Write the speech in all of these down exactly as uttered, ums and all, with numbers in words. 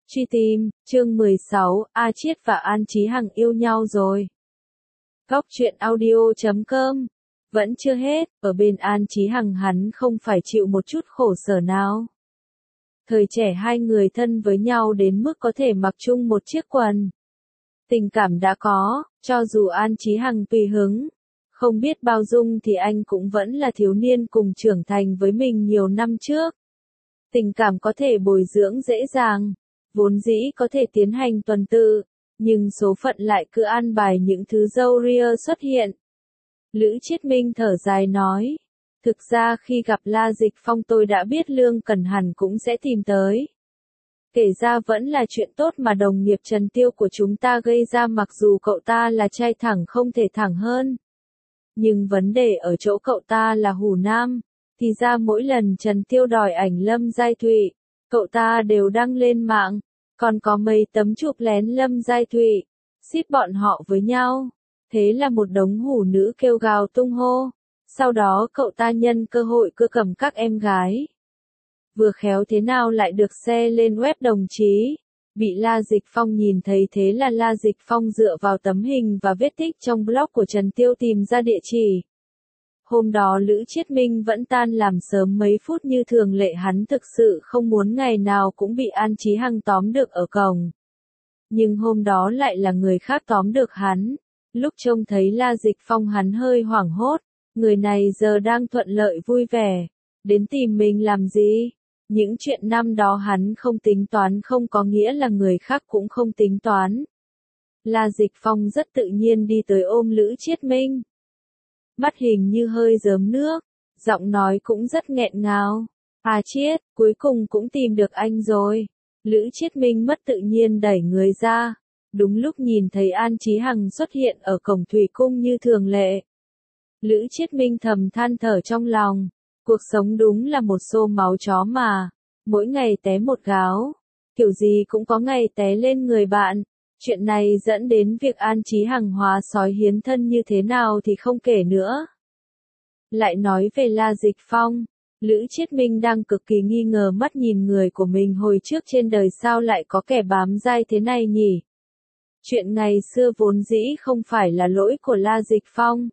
Truy tìm, chương mười sáu, A Chiết và An Chí Hằng yêu nhau rồi. Góc truyện audio chấm com. Vẫn chưa hết, ở bên An Chí Hằng hắn không phải chịu một chút khổ sở nào. Thời trẻ hai người thân với nhau đến mức có thể mặc chung một chiếc quần. Tình cảm đã có, cho dù An Chí Hằng tùy hứng, không biết bao dung thì anh cũng vẫn là thiếu niên cùng trưởng thành với mình nhiều năm trước. Tình cảm có thể bồi dưỡng dễ dàng, vốn dĩ có thể tiến hành tuần tự, nhưng số phận lại cứ an bài những thứ râu ria xuất hiện. Lữ Chiết Minh thở dài nói, thực ra khi gặp La Dịch Phong tôi đã biết Lương Cẩn hẳn cũng sẽ tìm tới. Kể ra vẫn là chuyện tốt mà đồng nghiệp Trần Tiêu của chúng ta gây ra, mặc dù cậu ta là trai thẳng không thể thẳng hơn. Nhưng vấn đề ở chỗ cậu ta là hủ nam, thì ra mỗi lần Trần Tiêu đòi ảnh Lâm Giai Thụy, cậu ta đều đăng lên mạng, còn có mấy tấm chụp lén Lâm Giai Thụy, ship bọn họ với nhau. Thế là một đống hủ nữ kêu gào tung hô. Sau đó cậu ta nhân cơ hội cưa cầm các em gái. Vừa khéo thế nào lại được share lên web đồng chí. Bị La Dịch Phong nhìn thấy, thế là La Dịch Phong dựa vào tấm hình và vết tích trong blog của Trần Tiêu tìm ra địa chỉ. Hôm đó Lữ Chiết Minh vẫn tan làm sớm mấy phút như thường lệ, hắn thực sự không muốn ngày nào cũng bị An Chí Hằng tóm được ở cổng. Nhưng hôm đó lại là người khác tóm được hắn. Lúc trông thấy La Dịch Phong hắn hơi hoảng hốt, người này giờ đang thuận lợi vui vẻ, đến tìm mình làm gì? Những chuyện năm đó hắn không tính toán không có nghĩa là người khác cũng không tính toán. La Dịch Phong rất tự nhiên đi tới ôm Lữ Chiết Minh. Mắt hình như hơi rớm nước, giọng nói cũng rất nghẹn ngào. À Chiết, cuối cùng cũng tìm được anh rồi. Lữ Chiết Minh mất tự nhiên đẩy người ra. Đúng lúc nhìn thấy An Chí Hằng xuất hiện ở cổng thủy cung như thường lệ. Lữ Chiết Minh thầm than thở trong lòng. Cuộc sống đúng là một xô máu chó mà. Mỗi ngày té một gáo. Kiểu gì cũng có ngày té lên người bạn. Chuyện này dẫn đến việc An Chí Hằng hóa sói hiến thân như thế nào thì không kể nữa. Lại nói về La Dịch Phong. Lữ Chiết Minh đang cực kỳ nghi ngờ mắt nhìn người của mình hồi trước trên đời sao lại có kẻ bám dai thế này nhỉ? Chuyện ngày xưa vốn dĩ không phải là lỗi của La Dịch Phong.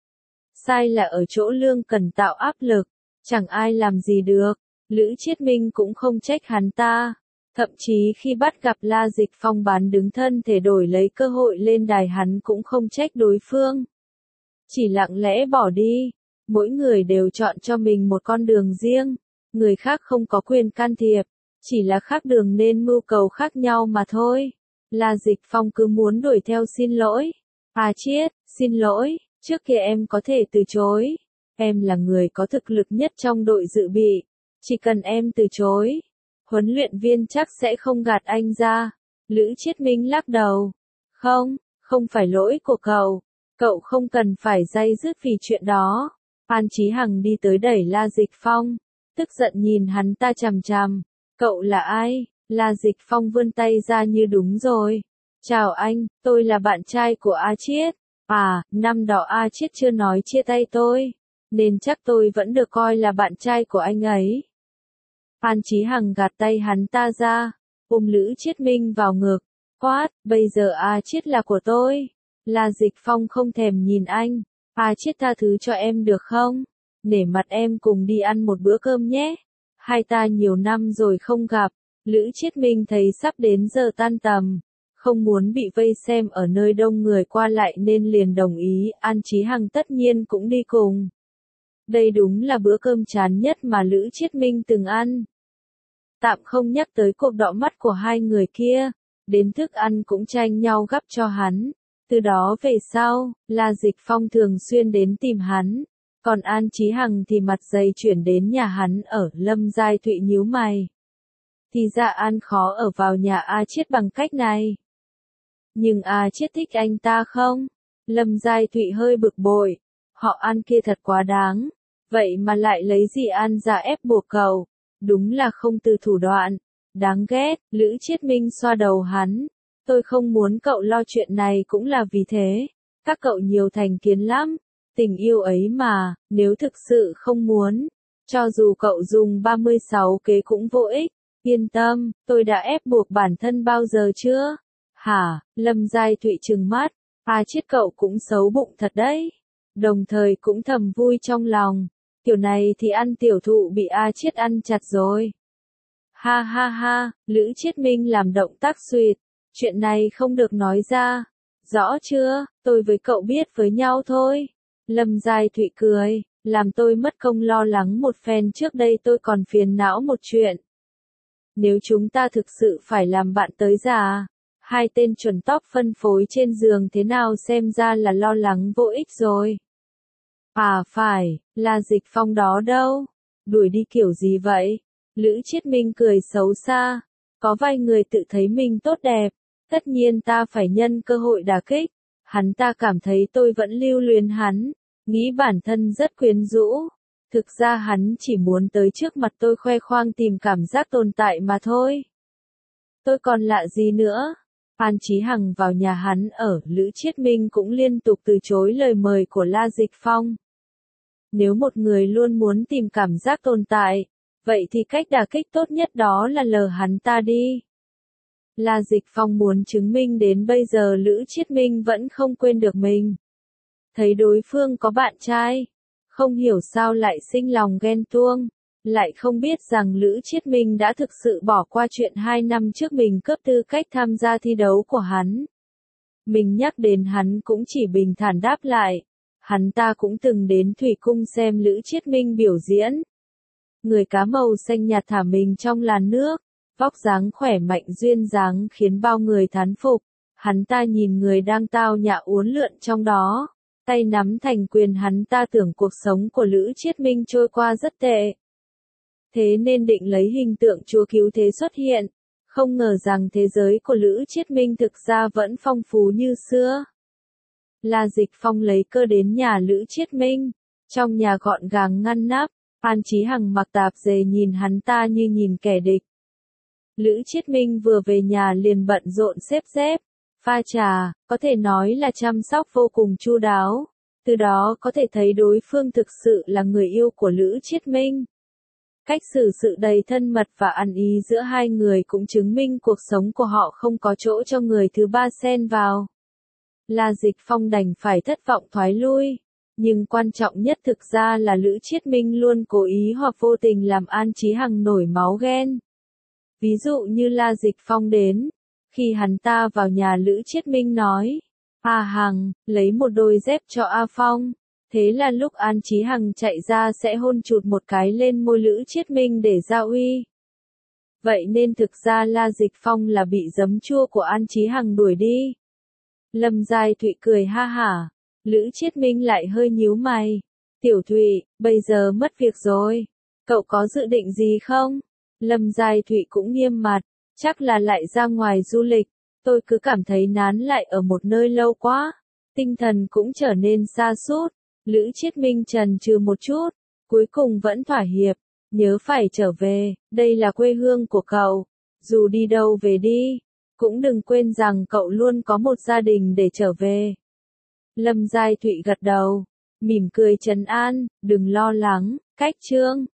Sai là ở chỗ Lương Cẩn tạo áp lực, chẳng ai làm gì được. Lữ Chiết Minh cũng không trách hắn ta. Thậm chí khi bắt gặp La Dịch Phong bán đứng thân thể đổi lấy cơ hội lên đài, hắn cũng không trách đối phương. Chỉ lặng lẽ bỏ đi. Mỗi người đều chọn cho mình một con đường riêng. Người khác không có quyền can thiệp. Chỉ là khác đường nên mưu cầu khác nhau mà thôi. La Dịch Phong cứ muốn đuổi theo xin lỗi. À Chiết, xin lỗi, trước kia em có thể từ chối. Em là người có thực lực nhất trong đội dự bị. Chỉ cần em từ chối, huấn luyện viên chắc sẽ không gạt anh ra. Lữ Chiết Minh lắc đầu. Không, không phải lỗi của cậu. Cậu không cần phải day dứt vì chuyện đó. An Chí Hằng đi tới đẩy La Dịch Phong. Tức giận nhìn hắn ta chằm chằm. Cậu là ai? La Dịch Phong vươn tay ra như đúng rồi. Chào anh, tôi là bạn trai của A Chiết. À, năm đó A Chiết chưa nói chia tay tôi, nên chắc tôi vẫn được coi là bạn trai của anh ấy. An Chí Hằng gạt tay hắn ta ra, ôm Lữ Chiết Minh vào ngực. Quát, bây giờ A Chiết là của tôi. La Dịch Phong không thèm nhìn anh. A Chiết tha thứ cho em được không? Nể mặt em cùng đi ăn một bữa cơm nhé. Hai ta nhiều năm rồi không gặp. Lữ Chiết Minh thấy sắp đến giờ tan tầm, không muốn bị vây xem ở nơi đông người qua lại nên liền đồng ý. An Chí Hằng tất nhiên cũng đi cùng. Đây đúng là bữa cơm chán nhất mà Lữ Chiết Minh từng ăn. Tạm không nhắc tới cuộc đọ mắt của hai người kia, đến thức ăn cũng tranh nhau gắp cho hắn. Từ đó về sau, La Dịch Phong thường xuyên đến tìm hắn, còn An Chí Hằng thì mặt dày chuyển đến nhà hắn ở. Lâm Giai Thụy nhíu mày. Thì ra An khó ở vào nhà A Chiết bằng cách này. Nhưng A Chiết thích anh ta không? Lâm Giai Thụy hơi bực bội. Họ An kia thật quá đáng. Vậy mà lại lấy gì An ra ép buộc cậu. Đúng là không từ thủ đoạn. Đáng ghét. Lữ Chiết Minh xoa đầu hắn. Tôi không muốn cậu lo chuyện này cũng là vì thế. Các cậu nhiều thành kiến lắm. Tình yêu ấy mà, nếu thực sự không muốn, cho dù cậu dùng ba mươi sáu kế cũng vô ích. Yên tâm, tôi đã ép buộc bản thân bao giờ chưa? Hả? Lâm Giai Thụy trừng mắt, A Chiết cậu cũng xấu bụng thật đấy. Đồng thời cũng thầm vui trong lòng, kiểu này thì ăn tiểu thụ bị A Chiết ăn chặt rồi. Ha ha ha, Lữ Chiết Minh làm động tác xuyệt, chuyện này không được nói ra. Rõ chưa, tôi với cậu biết với nhau thôi. Lâm Giai Thụy cười, làm tôi mất công lo lắng một phen trước đây tôi còn phiền não một chuyện. Nếu chúng ta thực sự phải làm bạn tới già, hai tên chuẩn tóc phân phối trên giường thế nào xem ra là lo lắng vô ích rồi. À phải, là Dịch Phong đó đâu? Đuổi đi kiểu gì vậy? Lữ Chiết Minh cười xấu xa, có vài người tự thấy mình tốt đẹp, tất nhiên ta phải nhân cơ hội đả kích. Hắn ta cảm thấy tôi vẫn lưu luyến hắn, nghĩ bản thân rất quyến rũ. Thực ra hắn chỉ muốn tới trước mặt tôi khoe khoang tìm cảm giác tồn tại mà thôi. Tôi còn lạ gì nữa? An Chí Hằng vào nhà hắn ở, Lữ Chiết Minh cũng liên tục từ chối lời mời của La Dịch Phong. Nếu một người luôn muốn tìm cảm giác tồn tại, vậy thì cách đả kích tốt nhất đó là lờ hắn ta đi. La Dịch Phong muốn chứng minh đến bây giờ Lữ Chiết Minh vẫn không quên được mình. Thấy đối phương có bạn trai, không hiểu sao lại sinh lòng ghen tuông, lại không biết rằng Lữ Chiết Minh đã thực sự bỏ qua chuyện hai năm trước mình cướp tư cách tham gia thi đấu của hắn. Mình nhắc đến hắn cũng chỉ bình thản đáp lại, hắn ta cũng từng đến Thủy Cung xem Lữ Chiết Minh biểu diễn. Người cá màu xanh nhạt thả mình trong làn nước, vóc dáng khỏe mạnh duyên dáng khiến bao người thán phục. Hắn ta nhìn người đang tao nhã uốn lượn trong đó, tay nắm thành quyền, hắn ta tưởng cuộc sống của Lữ Chiết Minh trôi qua rất tệ. Thế nên định lấy hình tượng chúa cứu thế xuất hiện, không ngờ rằng thế giới của Lữ Chiết Minh thực ra vẫn phong phú như xưa. La Dịch Phong lấy cơ đến nhà Lữ Chiết Minh, trong nhà gọn gàng ngăn nắp, An Chí Hằng mặc tạp dề nhìn hắn ta như nhìn kẻ địch. Lữ Chiết Minh vừa về nhà liền bận rộn xếp dép, pha trà, có thể nói là chăm sóc vô cùng chu đáo, từ đó có thể thấy đối phương thực sự là người yêu của Lữ Chiết Minh. Cách xử sự đầy thân mật và ăn ý giữa hai người cũng chứng minh cuộc sống của họ không có chỗ cho người thứ ba xen vào. La Dịch Phong đành phải thất vọng thoái lui, nhưng quan trọng nhất thực ra là Lữ Chiết Minh luôn cố ý hoặc vô tình làm An Chí Hằng nổi máu ghen. Ví dụ như La Dịch Phong đến, khi hắn ta vào nhà Lữ Chiết Minh nói, A Hằng, lấy một đôi dép cho A Phong. Thế là lúc An Chí Hằng chạy ra sẽ hôn chụt một cái lên môi Lữ Chiết Minh để ra uy. Vậy nên thực ra La Dịch Phong là bị giấm chua của An Chí Hằng đuổi đi. Lâm Giai Thụy cười ha hả, Lữ Chiết Minh lại hơi nhíu mày. Tiểu Thụy, bây giờ mất việc rồi, cậu có dự định gì không? Lâm Giai Thụy cũng nghiêm mặt, chắc là lại ra ngoài du lịch, tôi cứ cảm thấy nán lại ở một nơi lâu quá, tinh thần cũng trở nên sa sút. Lữ Chiết Minh chần chừ một chút, cuối cùng vẫn thỏa hiệp, nhớ phải trở về, đây là quê hương của cậu, dù đi đâu về đi, cũng đừng quên rằng cậu luôn có một gia đình để trở về. Lâm Giai Thụy gật đầu, mỉm cười trấn an, đừng lo lắng, cách chương.